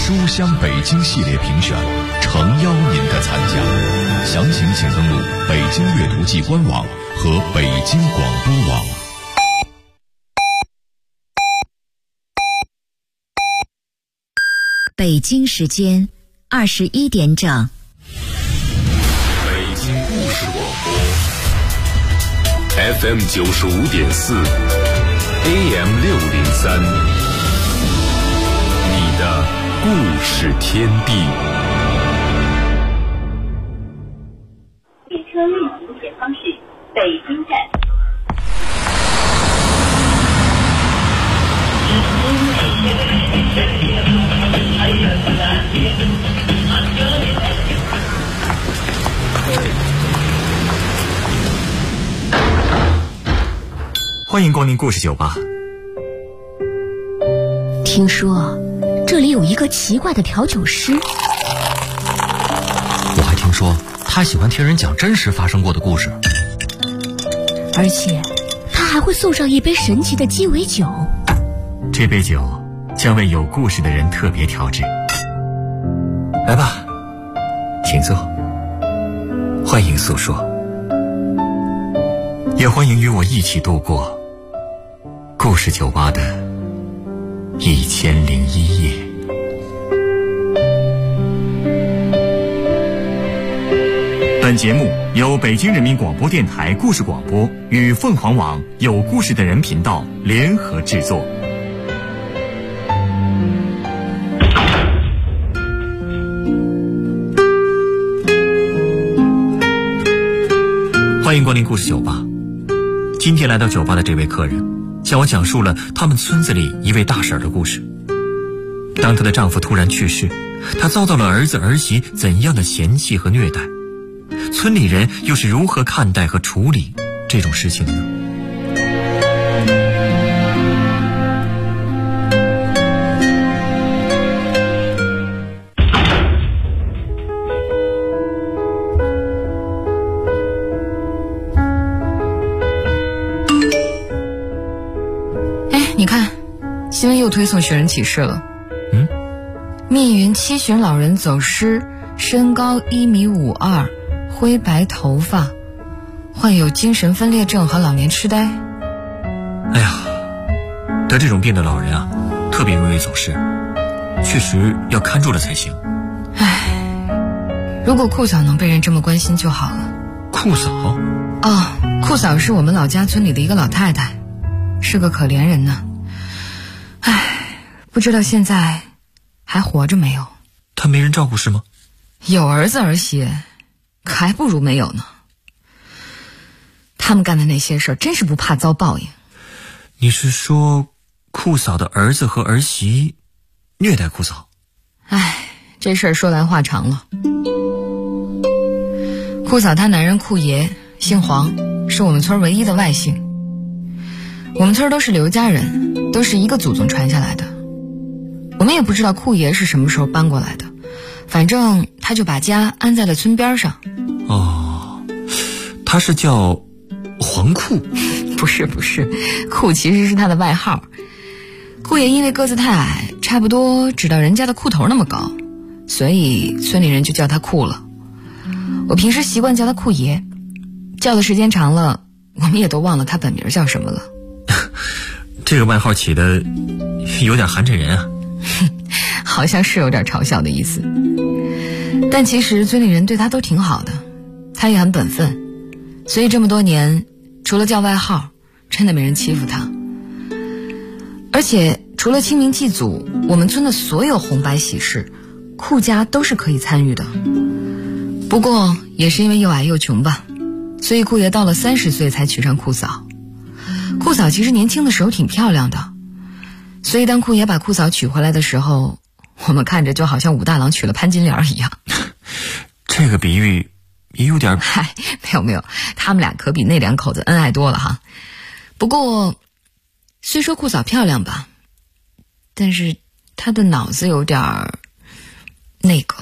书香北京系列评选，诚邀您的参加。详情请登录北京阅读季官网和北京广播网。 北京时间21点整。 北京故事广播 FM 95.4 AM 603，你的故事天地。 列车运行前方是北京站。 欢迎光临故事酒吧。 听说这里有一个奇怪的调酒师， 我还听说他喜欢听人讲真实发生过的故事， 而且他还会送上一杯神奇的鸡尾酒。 这杯酒将为有故事的人特别调制。来吧，请坐，欢迎诉说，也欢迎与我一起度过故事酒吧的1001夜。本节目由北京人民广播电台故事广播与凤凰网有故事的人频道联合制作。欢迎光临故事酒吧。今天来到酒吧的这位客人向我讲述了他们村子里一位大婶的故事。当她的丈夫突然去世，她遭到了儿子儿媳怎样的嫌弃和虐待，村里人又是如何看待和处理这种事情的呢？ 你看，新闻又推送寻人启事了。密云7旬老人走失，身高1.52米，灰白头发，患有精神分裂症和老年痴呆。 哎呀，得这种病的老人啊，特别容易走失，确实要看住了才行。 如果酷嫂能被人这么关心就好了。 酷嫂？ 酷嫂是我们老家村里的一个老太太，是个可怜人呢。不知道现在还活着没有？ 她没人照顾是吗？ 有儿子儿媳，可还不如没有呢。他们干的那些事儿真是不怕遭报应。 你是说酷嫂的儿子和儿媳虐待酷嫂？ 这事儿说来话长了。酷嫂她男人酷爷姓黄，是我们村唯一的外姓。我们村都是刘家人，都是一个祖宗传下来的。我们也不知道酷爷是什么时候搬过来的，反正他就把家安在了村边上。 他是叫黄酷？ 不是，酷其实是他的外号。酷爷因为个子太矮，差不多只到人家的裤头那么高，所以村里人就叫他酷了。我平时习惯叫他酷爷，叫的时间长了，我们也都忘了他本名叫什么了。 这个外号起的有点寒碜人啊。 好像是有点嘲笑的意思，但其实村里人对他都挺好的，他也很本分，所以这么多年除了叫外号，真的没人欺负他。而且除了清明祭祖，我们村的所有红白喜事，酷家都是可以参与的。不过也是因为又矮又穷吧，所以酷爷到了30岁才娶上酷嫂。酷嫂其实年轻的时候挺漂亮的，所以当酷爷把酷嫂娶回来的时候，我们看着就好像武大郎娶了潘金莲一样。 这个比喻也有点…… 没有，他们俩可比那两口子恩爱多了哈。不过虽说酷嫂漂亮吧，但是她的脑子有点那个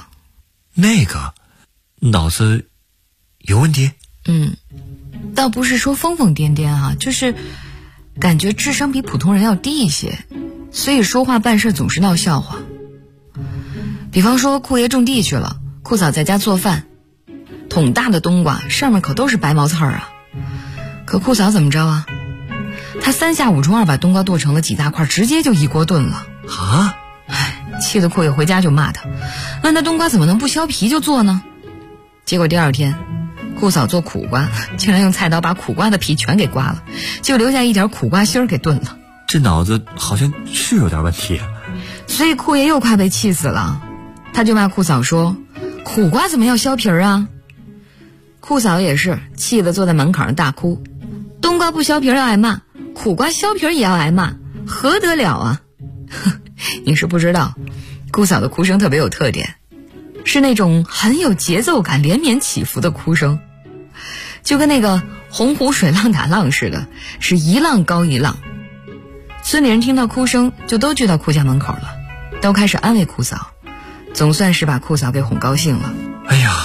脑子有问题？ 倒不是说疯疯癫癫啊，就是感觉智商比普通人要低一些，所以说话办事总是闹笑话。 比方说库爷种地去了，库嫂在家做饭，桶大的冬瓜上面可都是白毛刺儿啊。可库嫂怎么着啊？她3下5除2把冬瓜剁成了几大块，直接就一锅炖了啊！ 气得库爷回家就骂他，问他冬瓜怎么能不削皮就做呢？结果第2天，库嫂做苦瓜，竟然用菜刀把苦瓜的皮全给刮了，就留下一点苦瓜芯儿给炖了。 这脑子好像是有点问题。 所以库爷又快被气死了，他就骂库嫂说：“苦瓜怎么要削皮儿啊？”库嫂也是气得坐在门口上大哭：“冬瓜不削皮儿要挨骂，苦瓜削皮儿也要挨骂，何得了啊？”你是不知道，库嫂的哭声特别有特点，是那种很有节奏感、连绵起伏的哭声，就跟那个洪湖水浪打浪似的，是一浪高一浪。村里人听到哭声就都聚到库家门口了，都开始安慰库嫂，总算是把库嫂给哄高兴了。 哎呀，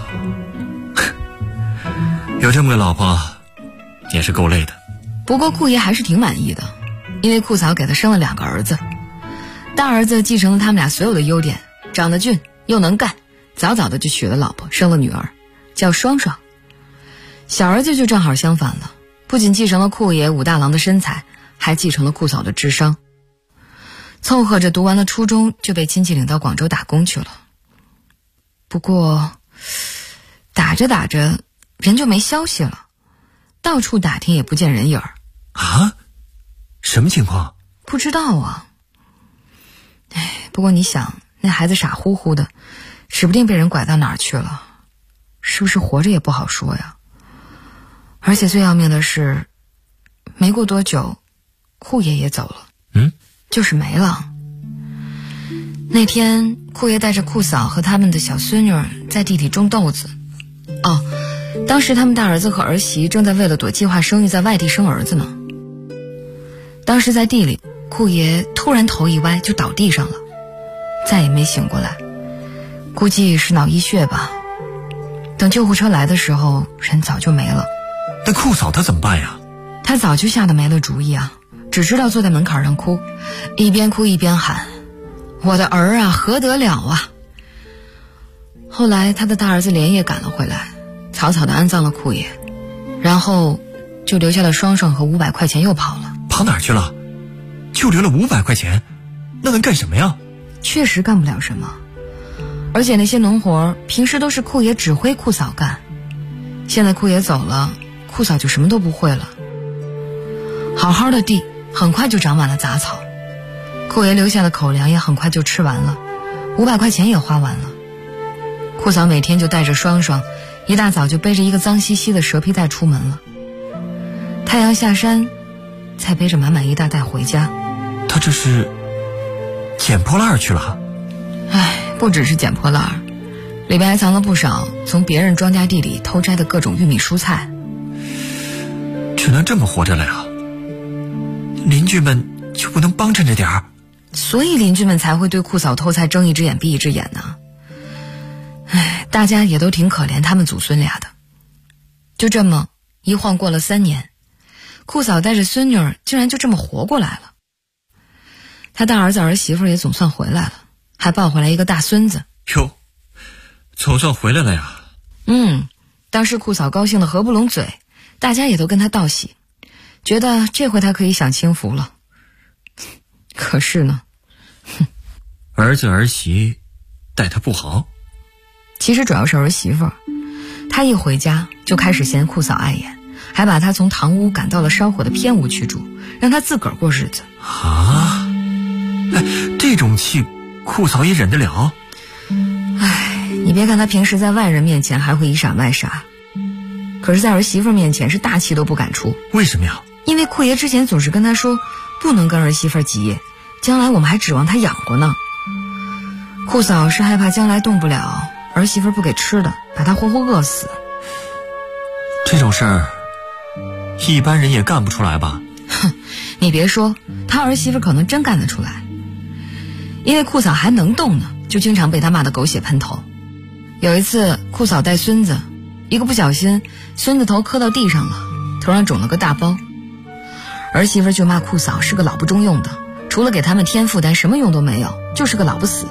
有这么个老婆也是够累的。 不过库爷还是挺满意的，因为库嫂给他生了2个儿子。大儿子继承了他们俩所有的优点，长得俊又能干，早早的就娶了老婆，生了女儿，叫双双。小儿子就正好相反了，不仅继承了库爷武大郎的身材，还继承了库嫂的智商。凑合着读完了初中，就被亲戚领到广州打工去了。不过打着打着人就没消息了，到处打听也不见人影儿。 啊？什么情况？ 不知道啊。不过你想，那孩子傻乎乎的，指不定被人拐到哪儿去了，是不是活着也不好说呀。而且最要命的是，没过多久库爷也走了。就是没了。那天库爷带着库嫂和他们的小孙女在地里种豆子。当时他们大儿子和儿媳正在为了躲计划生育在外地生儿子呢。当时在地里，库爷突然头一歪就倒地上了，再也没醒过来，估计是脑溢血吧。等救护车来的时候，人早就没了。 那库嫂她怎么办呀？ 她早就吓得没了主意啊，只知道坐在门槛上哭，一边哭一边喊：“我的儿啊，何得了啊！”后来他的大儿子连夜赶了回来，草草地安葬了库爷，然后就留下了双双和500块钱又跑了。 跑哪儿去了？就留了500块钱，那能干什么呀？ 确实干不了什么，而且那些农活平时都是库爷指挥库嫂干，现在库爷走了，库嫂就什么都不会了。好好的地很快就长满了杂草，库爷留下的口粮也很快就吃完了，500块钱也花完了。库嫂每天就带着双双，一大早就背着一个脏兮兮的蛇皮袋出门了，太阳下山才背着满满一大袋回家。 他这是捡破烂去了？ 不只是捡破烂，里边还藏了不少从别人庄稼地里偷摘的各种玉米蔬菜。 只能这么活着了呀？邻居们就不能帮衬着点儿？ 所以邻居们才会对库嫂偷菜睁一只眼闭一只眼呢。大家也都挺可怜他们祖孙俩的。就这么一晃过了3年，库嫂带着孙女儿竟然就这么活过来了。他大儿子儿媳妇也总算回来了，还抱回来一个大孙子。 哟，总算回来了呀。 当时库嫂高兴得合不拢嘴，大家也都跟他道喜，觉得这回他可以享清福了。可是呢， 儿子儿媳待他不好。 其实主要是儿媳妇，她一回家就开始嫌库嫂碍眼，还把她从堂屋赶到了烧火的偏屋去住，让她自个儿过日子。 啊，这种气库嫂也忍得了？ 你别看她平时在外人面前还会以傻卖傻，可是在儿媳妇面前是大气都不敢出。 为什么呀？ 因为库爷之前总是跟她说，不能跟儿媳妇急，将来我们还指望她养活呢。库嫂是害怕将来动不了，儿媳妇不给吃的，把她活活饿死。 这种事儿一般人也干不出来吧？ 你别说，他儿媳妇可能真干得出来。因为库嫂还能动呢，就经常被他骂得狗血喷头。有一次库嫂带孙子，一个不小心孙子头磕到地上了，头上肿了个大包。儿媳妇就骂库嫂是个老不中用的，除了给他们添负担什么用都没有，就是个老不死的。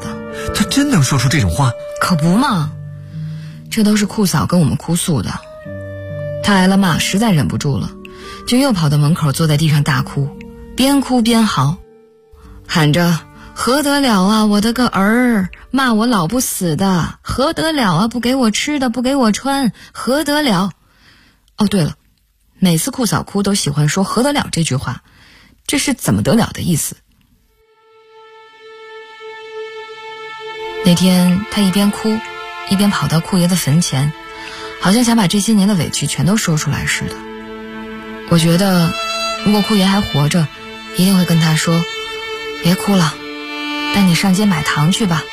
他真能说出这种话？ 可不嘛，这都是库嫂跟我们哭诉的。他挨了骂，实在忍不住了，就又跑到门口坐在地上大哭，边哭边嚎，喊着何得了啊，我的个儿，骂我老不死的，何得了啊，不给我吃的，不给我穿，何得了。哦对了，每次库嫂哭都喜欢说何得了这句话，这是怎么得了的意思。那天他一边哭一边跑到库爷的坟前，好像想把这些年的委屈全都说出来似的。我觉得如果库爷还活着，一定会跟他说，别哭了，带你上街买糖去吧。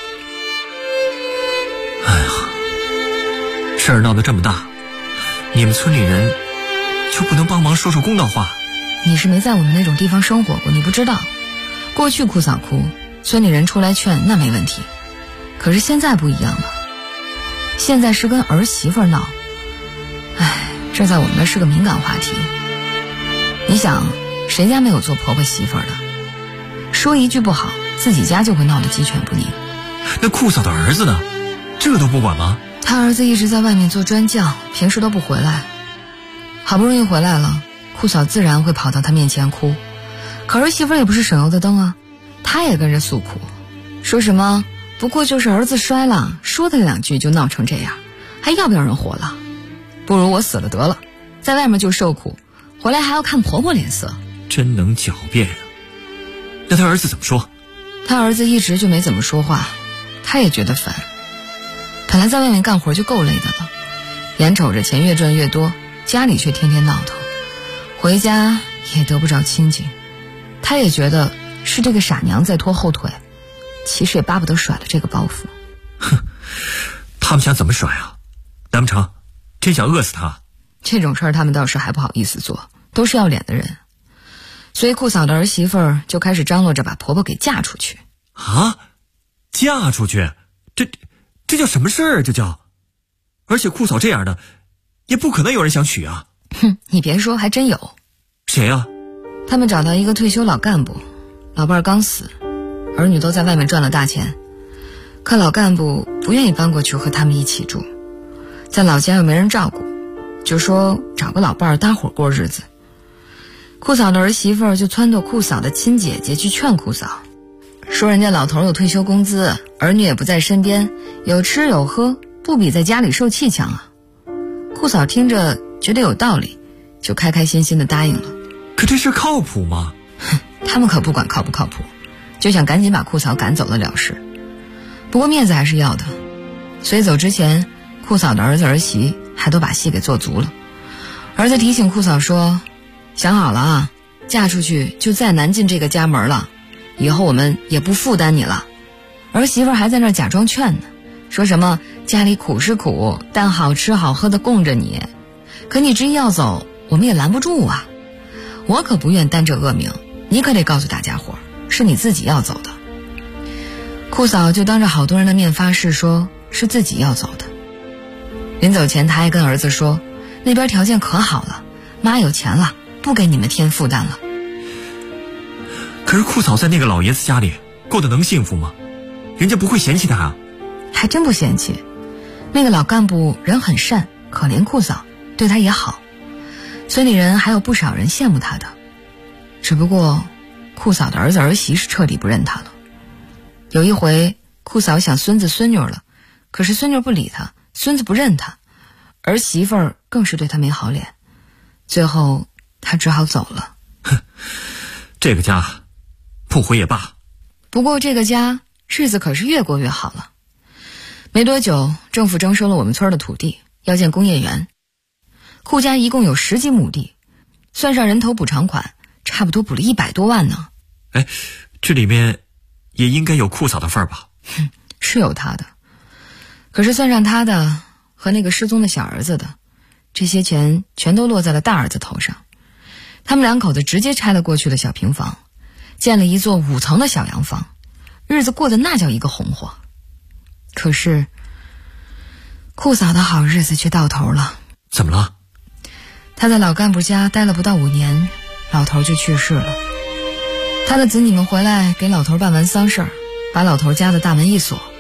哎呀，事儿闹得这么大，你们村里人就不能帮忙说说公道话？ 你是没在我们那种地方生活过，你不知道。过去库嫂哭，村里人出来劝那没问题，可是现在不一样了，现在是跟儿媳妇闹。哎，这在我们那是个敏感话题。你想，谁家没有做婆婆媳妇的？说一句不好，自己家就会闹得鸡犬不宁。 那库嫂的儿子呢？这都不管吗？ 他儿子一直在外面做砖匠，平时都不回来。好不容易回来了，库嫂自然会跑到他面前哭。可儿媳妇也不是省油的灯啊，她也跟着诉苦，说什么不过就是儿子摔了，说他两句就闹成这样，还要不要人活了？不如我死了得了，在外面就受苦，回来还要看婆婆脸色。 真能狡辩啊！那他儿子怎么说？ 他儿子一直就没怎么说话，他也觉得烦。本来在外面干活就够累的了，眼瞅着钱越赚越多，家里却天天闹腾，回家也得不着清静。他也觉得是这个傻娘在拖后腿，其实也巴不得甩了这个包袱。 哼，他们想怎么甩啊？难不成真想饿死他？ 这种事儿他们倒是还不好意思做，都是要脸的人。所以库嫂的儿媳妇儿就开始张罗着把婆婆给嫁出去。 啊？嫁出去？这叫什么事儿？这叫，而且库嫂这样的也不可能有人想娶啊。 哼，你别说，还真有。 谁啊？ 他们找到一个退休老干部，老伴儿刚死，儿女都在外面赚了大钱，可老干部不愿意搬过去和他们一起住，在老家又没人照顾，就说找个老伴儿搭伙过日子。库嫂的儿媳妇儿就撺掇库嫂的亲姐姐去劝库嫂，说人家老头有退休工资，儿女也不在身边，有吃有喝，不比在家里受气强啊。库嫂听着觉得有道理，就开开心心的答应了。 可这事靠谱吗？ 他们可不管靠不靠谱，就想赶紧把库嫂赶走了事。不过面子还是要的，所以走之前，库嫂的儿子儿媳还都把戏给做足了。儿子提醒库嫂说，想好了啊，嫁出去就再难进这个家门了，以后我们也不负担你了。儿媳妇还在那儿假装劝呢，说什么家里苦是苦，但好吃好喝的供着你，可你执意要走，我们也拦不住啊。我可不愿担这恶名，你可得告诉大家伙，是你自己要走的。库嫂就当着好多人的面发誓说是自己要走的。临走前他还跟儿子说，那边条件可好了，妈有钱了，不给你们添负担了。 可是库嫂在那个老爷子家里过得能幸福吗？人家不会嫌弃他啊？ 还真不嫌弃，那个老干部人很善，可怜库嫂，对他也好，村里人还有不少人羡慕他的。只不过库嫂的儿子儿媳是彻底不认他了。有一回库嫂想孙子孙女了，可是孙女不理他，孙子不认他，儿媳妇儿更是对他没好脸，最后他只好走了。 哼，这个家不回也罢。 不过这个家日子可是越过越好了。没多久，政府征收了我们村的土地，要建工业园。库家一共有10几亩地，算上人头补偿款，差不多补了100多万呢。 哎，这里面也应该有库嫂的份儿吧？ 是有他的，可是算上他的和那个失踪的小儿子的，这些钱全都落在了大儿子头上。他们2口子直接拆了过去的小平房，建了一座5层的小洋房，日子过得那叫一个红火。可是库嫂的好日子却到头了。 怎么了？ 他在老干部家待了不到5年，老头就去世了。他的子女们回来给老头办完丧事儿，把老头家的大门一锁，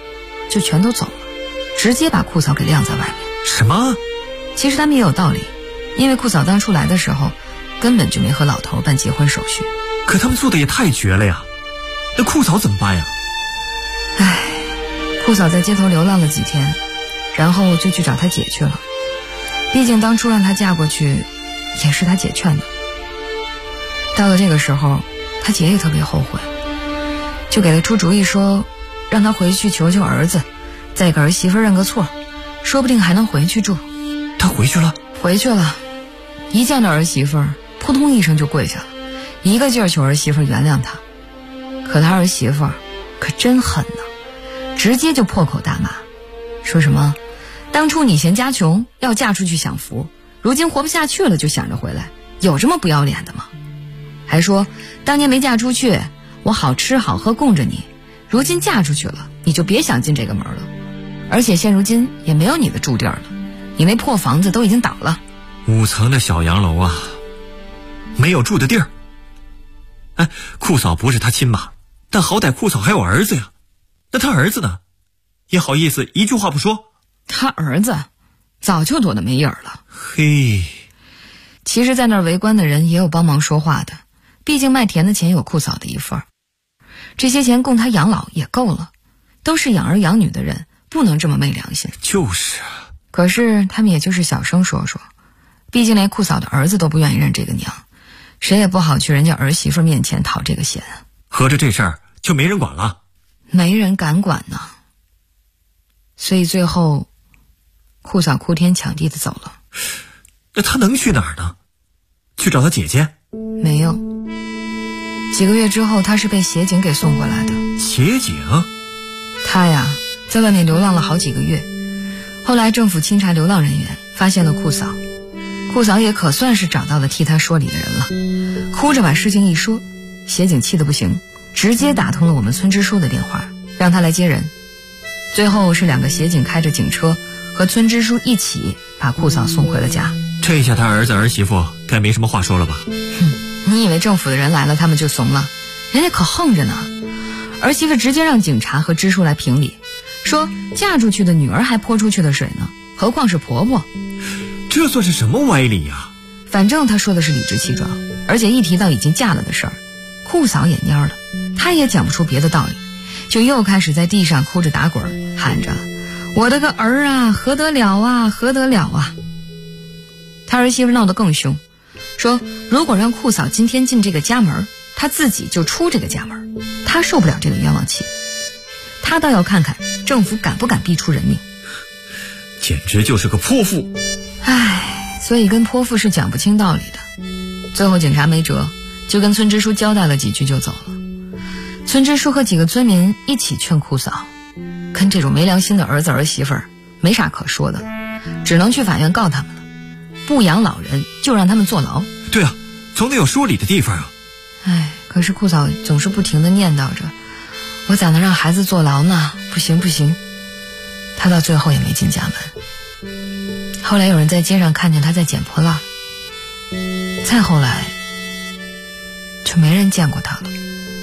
就全都走了，直接把库嫂给晾在外面。 什么？ 其实他们也有道理，因为库嫂当初来的时候根本就没和老头办结婚手续。 可他们做的也太绝了呀，那库嫂怎么办呀？ 唉，库嫂在街头流浪了几天，然后就去找她姐去了。毕竟当初让她嫁过去也是她姐劝的。到了这个时候，她姐也特别后悔，就给她出主意说让她回去求求儿子，再给儿媳妇认个错，说不定还能回去住。 她回去了？ 回去了，一见到儿媳妇扑通一声就跪下了，一个劲儿求儿媳妇原谅他。可他儿媳妇可真狠呢，直接就破口大骂，说什么当初你嫌家穷要嫁出去享福，如今活不下去了就想着回来，有这么不要脸的吗？还说当年没嫁出去，我好吃好喝供着你，如今嫁出去了，你就别想进这个门了，而且现如今也没有你的住地儿了，你那破房子都已经倒了 ，5层的小洋楼啊，没有住的地儿。哎，库嫂不是他亲妈，但好歹库嫂还有儿子呀，那他儿子呢？也好意思一句话不说？ 他儿子早就躲得没影儿了。 嘿， 其实在那儿围观的人也有帮忙说话的，毕竟卖田的钱有库嫂的一份，这些钱供他养老也够了，都是养儿养女的人，不能这么昧良心。 就是啊。 可是他们也就是小声说说，毕竟连库嫂的儿子都不愿意认这个娘，谁也不好去人家儿媳妇面前讨这个嫌。 合着这事儿就没人管了？ 没人敢管呢。所以最后库嫂哭天抢地的走了。 那他能去哪儿呢？去找他姐姐？ 没有，几个月之后他是被协警给送过来的。 协警？ 他呀在外面流浪了好几个月，后来政府清查流浪人员，发现了库嫂，库嫂也可算是找到了替他说理的人了，哭着把事情一说，协警气得不行，直接打通了我们村支书的电话，让他来接人。最后是2个协警开着警车和村支书一起把库嫂送回了家。 这下他儿子儿媳妇该没什么话说了吧？ 你以为政府的人来了他们就怂了？人家可横着呢。儿媳妇直接让警察和支书来评理，说嫁出去的女儿还泼出去的水呢，何况是婆婆。 这算是什么歪理呀？ 反正他说的是理直气壮，而且一提到已经嫁了的事儿，库嫂也蔫了，她也讲不出别的道理，就又开始在地上哭着打滚，喊着我的个儿啊，何得了啊，何得了啊。他儿媳妇闹得更凶，说如果让库嫂今天进这个家门，他自己就出这个家门，他受不了这个冤枉气，他倒要看看政府敢不敢逼出人命。 简直就是个泼妇。 唉，所以跟泼妇是讲不清道理的。最后警察没辙，就跟村支书交代了几句就走了。村支书和几个村民一起劝库嫂，跟这种没良心的儿子儿媳妇没啥可说的，只能去法院告他们了，不养老人就让他们坐牢。 对啊，总得有说理的地方啊。 唉，可是库嫂总是不停地念叨着，我咋能让孩子坐牢呢？不行不行。他到最后也没进家门。后来有人在街上看见他在捡破烂，再后来就没人见过他了。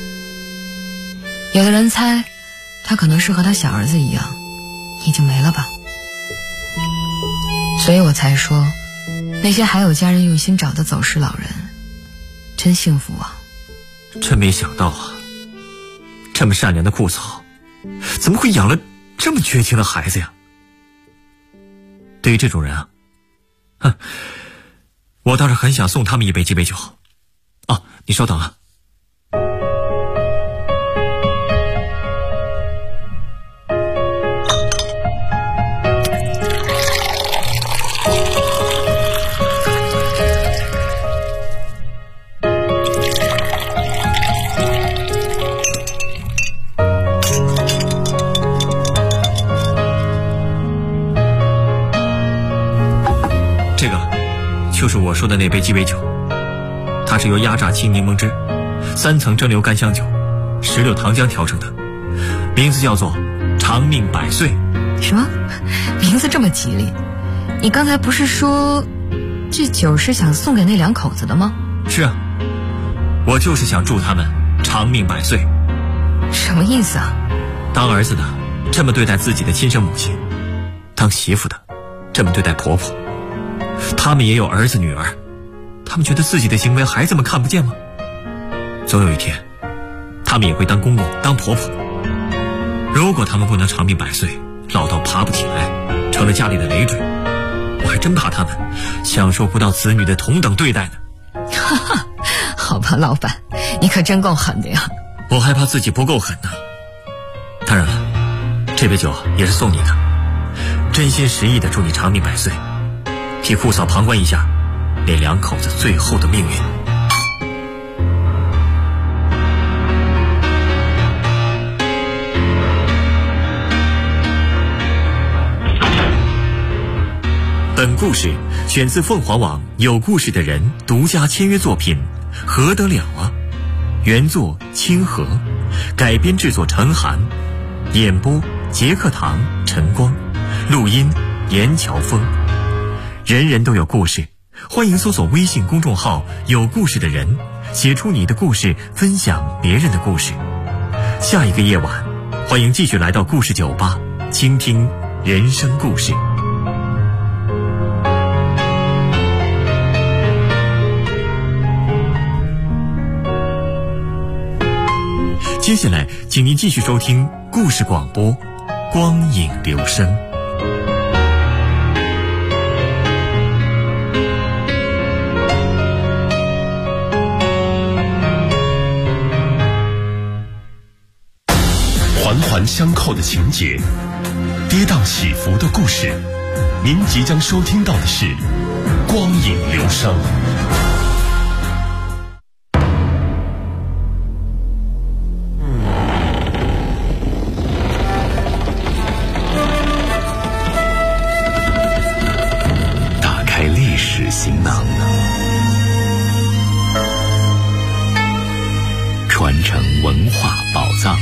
有的人猜他可能是和他小儿子一样已经没了吧。所以我才说那些还有家人用心找的走失老人真幸福啊。 真没想到啊，这么善良的库嫂怎么会养了这么绝情的孩子呀？对于这种人啊，我倒是很想送他们一杯鸡尾酒。啊，你稍等啊。这个就是我说的那杯鸡尾酒，它是由压榨青柠檬汁、3层蒸馏干香酒、16糖浆调成的，名字叫做长命百岁。 什么？名字这么吉利？你刚才不是说这酒是想送给那2口子的吗？ 是啊，我就是想祝他们长命百岁。 什么意思啊？ 当儿子的这么对待自己的亲生母亲，当媳妇的这么对待婆婆，他们也有儿子女儿，他们觉得自己的行为孩子们看不见吗？总有一天他们也会当公公当婆婆。如果他们不能长命百岁，老到爬不起来，成了家里的累赘，我还真怕他们享受不到子女的同等对待呢。 哈哈，好吧，老板，你可真够狠的呀。 我害怕自己不够狠呢。当然了，这杯酒也是送你的，真心实意的祝你长命百岁，替顾嫂旁观一下那两口子最后的命运。本故事选自凤凰网有故事的人独家签约作品《何得了啊》，原作清河，改编制作陈寒，演播杰克堂、陈光，录音严乔峰。人人都有故事，欢迎搜索微信公众号有故事的人，写出你的故事，分享别人的故事。下一个夜晚，欢迎继续来到故事酒吧，倾听人生故事。接下来请您继续收听故事广播《光影留声》。 环环相扣的情节，跌宕起伏的故事，您即将收听到的是《光影留声》。行囊，传承文化宝藏。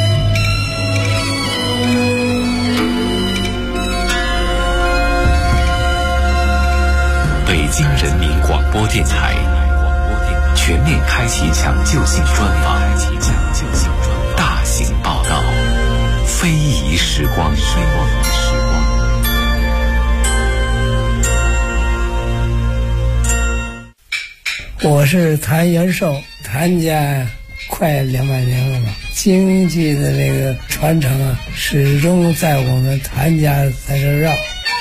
北京人民广播电台全面开启抢救性专访，大型报道，非遗时光。 我是谭元寿，谭家快200年了吧，京剧的这个传承啊，始终在我们谭家在这绕。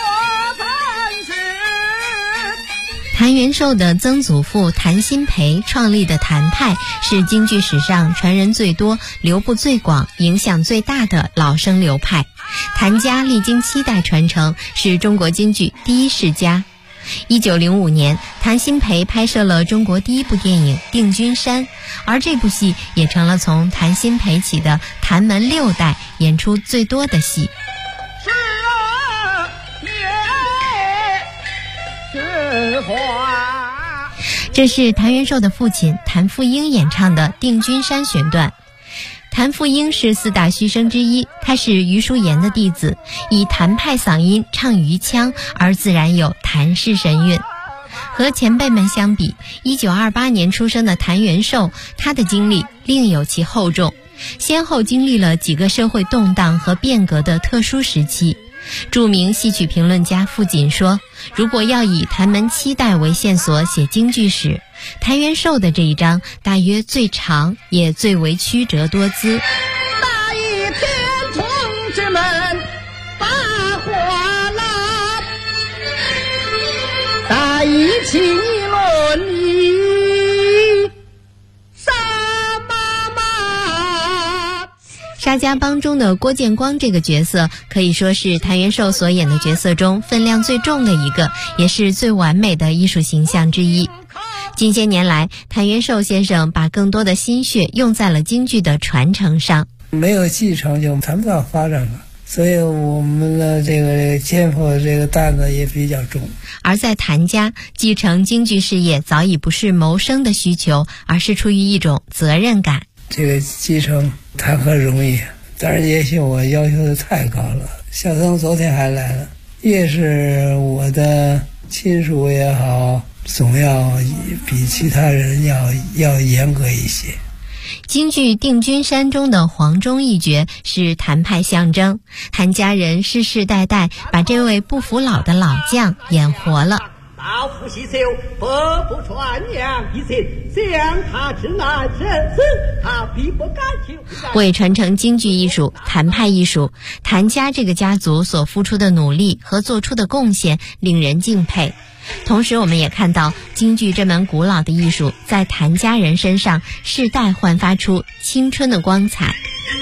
谭元寿的曾祖父谭鑫培创立的谭派是京剧史上传人最多、流布最广、影响最大的老生流派。谭家历经7代传承，是中国京剧第一世家。1905年，谭鑫培拍摄了中国第一部电影《定军山》，而这部戏也成了从谭鑫培起的谭门6代演出最多的戏。这是谭元寿的父亲谭富英演唱的《定军山》选段。谭富英是4大须生之一，他是余叔岩的弟子，以谭派嗓音唱余腔，而自然有谭氏神韵。和前辈们相比，1928年出生的谭元寿，他的经历另有其厚重，先后经历了几个社会动荡和变革的特殊时期。著名戏曲评论家傅锦说，如果要以谭门7代为线索写京剧史，谭元寿的这一章大约最长，也最为曲折多姿。 大义天冲之门把火拉，大义起论义杀妈妈。 沙家浜中的郭建光这个角色可以说是谭元寿所演的角色中分量最重的一个，也是最完美的艺术形象之一。近些年来，谭元寿先生把更多的心血用在了京剧的传承上。 没有继承就谈不到发展了，所以我们的这个肩负的这个担子也比较重。 而在谭家，继承京剧事业早已不是谋生的需求，而是出于一种责任感。 这个继承谈何容易，但是也许我要求的太高了。小曾昨天还来了，越是我的亲属也好，总要比其他人要严格一些。 京剧《定军山》中的黄忠一角是谭派象征，谭家人世世代代把这位不服老的老将演活了。 老夫喜寿，伯父传扬一切，向他之难生死，他必不敢求。 为传承京剧艺术、谭派艺术，谭家这个家族所付出的努力和做出的贡献令人敬佩。同时我们也看到京剧这门古老的艺术在谭家人身上世代焕发出青春的光彩。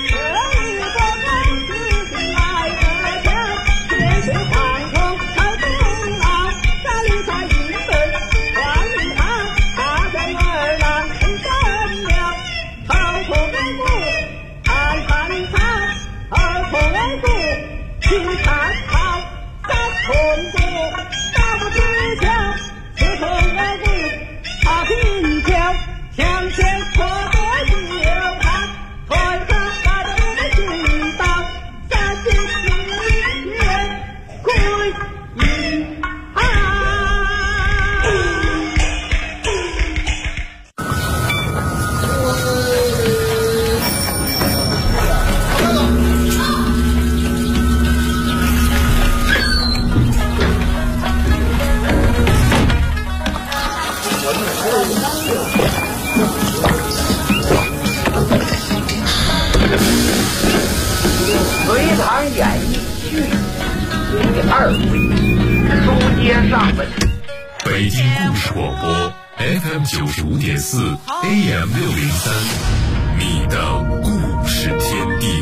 北京故事广播 FM 95.4 AM 603，你的故事天地。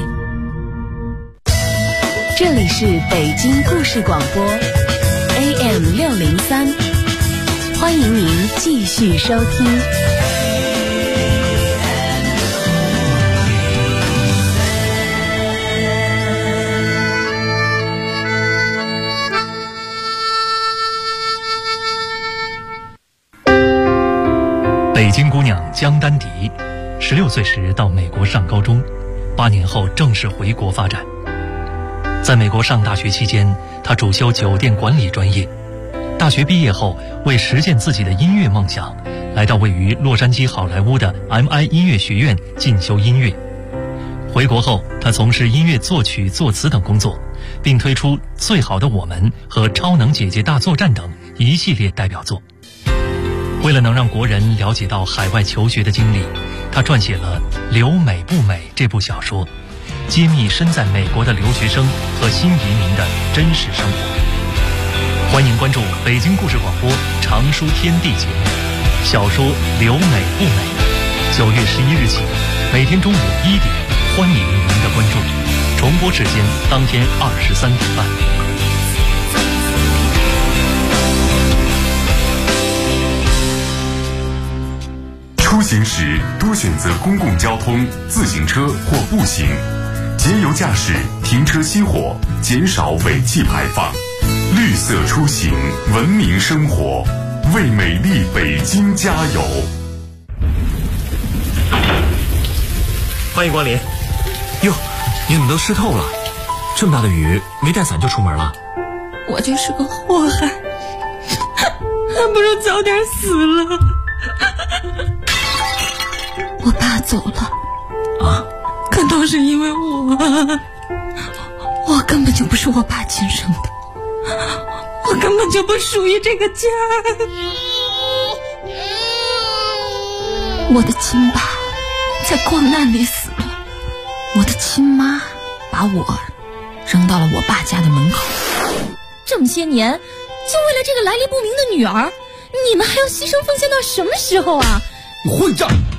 这里是北京故事广播 AM 603，欢迎您继续收听。 北京姑娘江丹迪，16岁时到美国上高中，8年后正式回国发展。在美国上大学期间，她主修酒店管理专业。大学毕业后，为实现自己的音乐梦想，来到位于洛杉矶好莱坞的 MI 音乐学院进修音乐。回国后，她从事音乐作曲、作词等工作，并推出《最好的我们》和《超能姐姐大作战》等一系列代表作。为了能让国人了解到海外求学的经历，他撰写了《留美不美》这部小说，揭秘身在美国的留学生和新移民的真实生活。欢迎关注北京故事广播常书天地节目小说《留美不美》，9月11日起，每天中午1点，欢迎您的关注。重播时间当天23点半。 出行时多选择公共交通、自行车或步行，节油驾驶，停车熄火，减少尾气排放。绿色出行，文明生活，为美丽北京加油！ 欢迎光临。哟，你怎么都湿透了？这么大的雨，没带伞就出门了？ 我就是个祸害，还不如早点死了。我爸走了啊， 可都是因为我根本就不是我爸亲生的，我根本就不属于这个家。我的亲爸在矿难里死了，我的亲妈把我扔到了我爸家的门口。这么些年，就为了这个来历不明的女儿，你们还要牺牲奉献到什么时候啊？ 混账！